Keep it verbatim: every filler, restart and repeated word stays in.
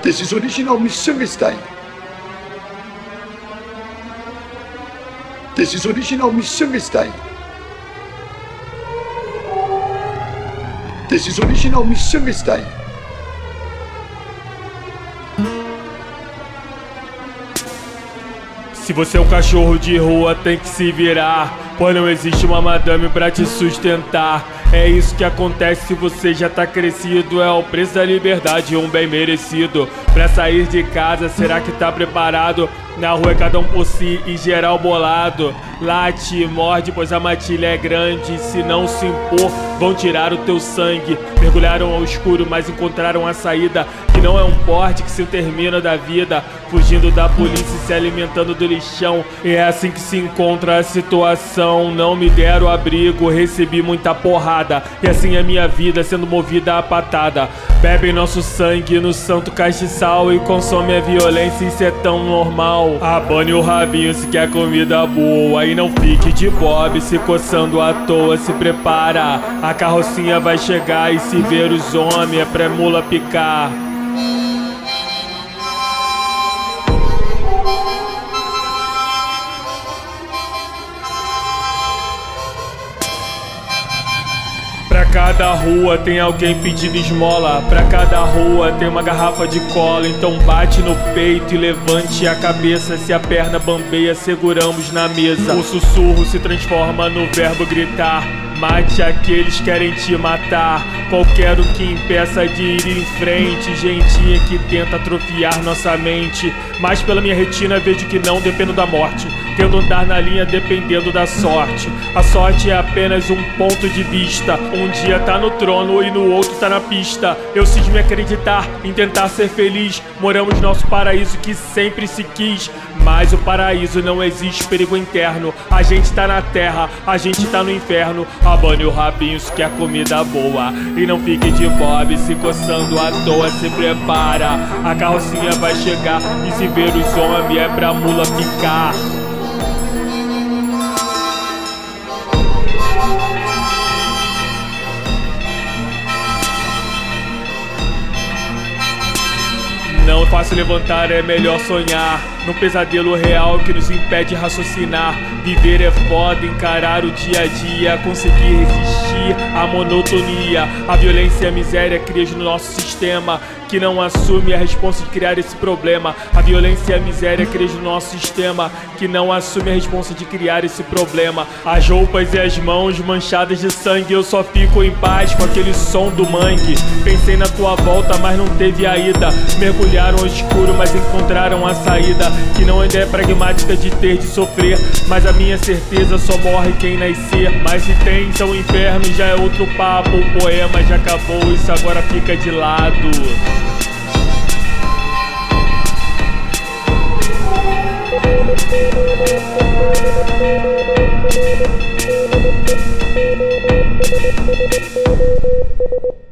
This is original Mission Style. This is original Mission Style. This is original Mission Style. Se você é um cachorro de rua, tem que se virar, pois não existe uma madame pra te sustentar. É isso que acontece se você já tá crescido. É o preço da liberdade, um bem merecido. Pra sair de casa, será que tá preparado? Na rua é cada um por si e geral bolado. Late, morde, pois a matilha é grande. Se não se impor, vão tirar o teu sangue. Mergulharam ao escuro, mas encontraram a saída, que não é um porte que se termina da vida. Fugindo da polícia e se alimentando do lixão. E é assim que se encontra a situação. Não me deram abrigo, recebi muita porrada. E assim é minha vida, sendo movida a patada. Bebem nosso sangue no santo castiçal e consome a violência, isso é tão normal. Abane o rabinho se quer comida boa e não fique de bob se coçando à toa. Se prepara, a carrocinha vai chegar e se ver os homens é pra mula picar. Pra cada rua tem alguém pedindo esmola. Pra cada rua tem uma garrafa de cola. Então bate no peito e levante a cabeça. Se a perna bambeia, seguramos na mesa. O sussurro se transforma no verbo gritar. Mate aqueles que querem te matar. Qualquer um que impeça de ir em frente. Gentinha que tenta atrofiar nossa mente. Mas pela minha retina vejo que não dependo da morte. Tendo andar na linha dependendo da sorte. A sorte é apenas um ponto de vista. Um dia tá no trono e no outro tá na pista. Eu cismo em acreditar, em tentar ser feliz. Moramos nosso paraíso que sempre se quis. Mas o paraíso não existe perigo interno. A gente tá na terra, a gente tá no inferno. Abane o rabinho se quer comida boa e não fique de bob se coçando à toa. Se prepara, a carrocinha vai chegar e se ver os homens é pra mula picar. Não é fácil levantar, é melhor sonhar. Num pesadelo real que nos impede raciocinar. Viver é foda, encarar o dia a dia. Conseguir resistir à monotonia. A violência e a miséria criam no nosso sistema, que não assume a responsa de criar esse problema. A violência e a miséria criam no nosso sistema, que não assume a responsa de criar esse problema. As roupas e as mãos manchadas de sangue, eu só fico em paz com aquele som do mangue. Pensei na tua volta, mas não teve a ida. Mergulharam ao escuro, mas encontraram a saída, que não é ideia pragmática de ter de sofrer. Mas a minha certeza só morre quem nascer. Mas se tem, são inferno, já é outro papo. O poema já acabou, isso agora fica de lado. Thank you.